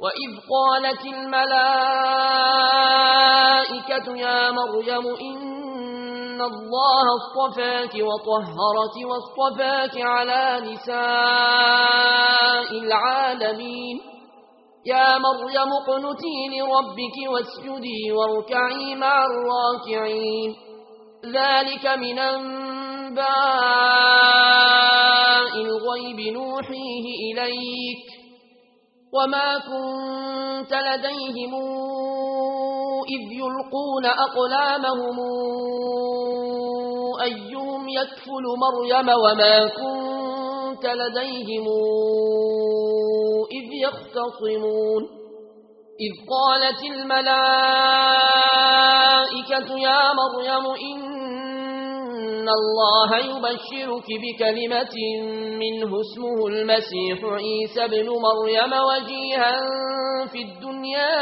وإذ قالت الملائكة يا مريم إن الله اصطفاك وطهرك واصطفاك على نساء العالمين يا مريم اقنتي لربك واسجدي واركعي مع الراكعين ذلك من أنباء الغيب نوحيه إليك وما كنت لديهم إذ يلقون أقلامهم أيهم يكفل مريم وما كنت لديهم إذ يختصمون إذ قالت الملائكة يا مريم إن الله يبشرك بكلمة منه اسمه المسيح عيسى بن مريم وجيها في الدنيا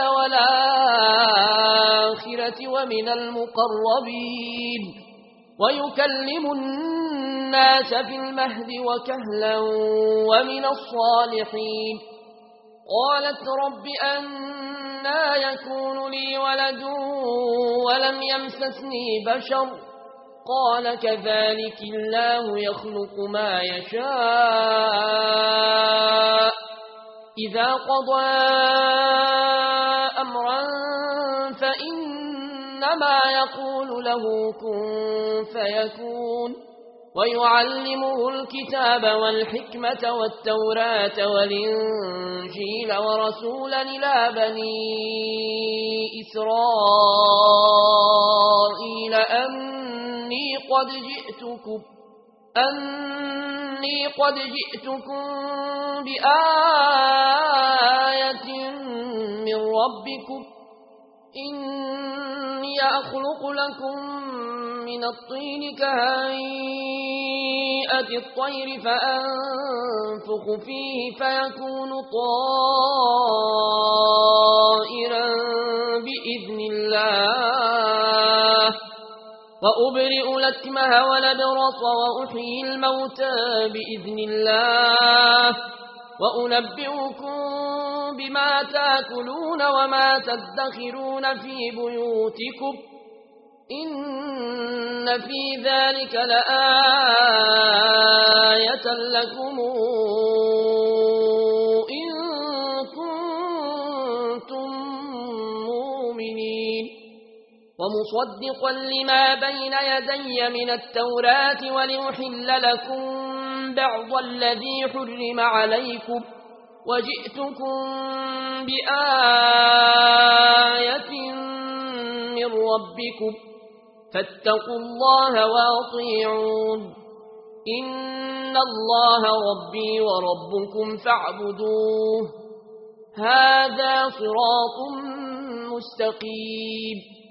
والآخرة ومن المقربين ويكلم الناس في المهد وكهلا ومن الصالحين قالت رب أنى يكون لي ولد ولم يمسسني بشر قال كذلك الله يخلق ما يشاء إذا قضى أمرا فإنما يقول له كن فيكون ويعلمه الكتاب والحكمة والتوراة والإنجيل ورسولا إلى بني إسرائيل أني قد جئتكم بآية من ربكم إني أخلق لكم من الطين كهيئة الطير فأنفخ فيه فيكون طائرا بإذن الله وأبرئ الأكمه والأبرص وأحيي الموتى بإذن الله وأنبئكم بما تأكلون وما تدخرون في بيوتكم إن في ذلك لآية لكم إن كنتم مؤمنين ومصدقا لما بين يدي من التوراة ولأحل لكم بعض الذي حرم عليكم وجئتكم بآية من ربكم فاتقوا الله وأطيعون إن الله ربي وربكم فاعبدوه هذا صراط مستقيم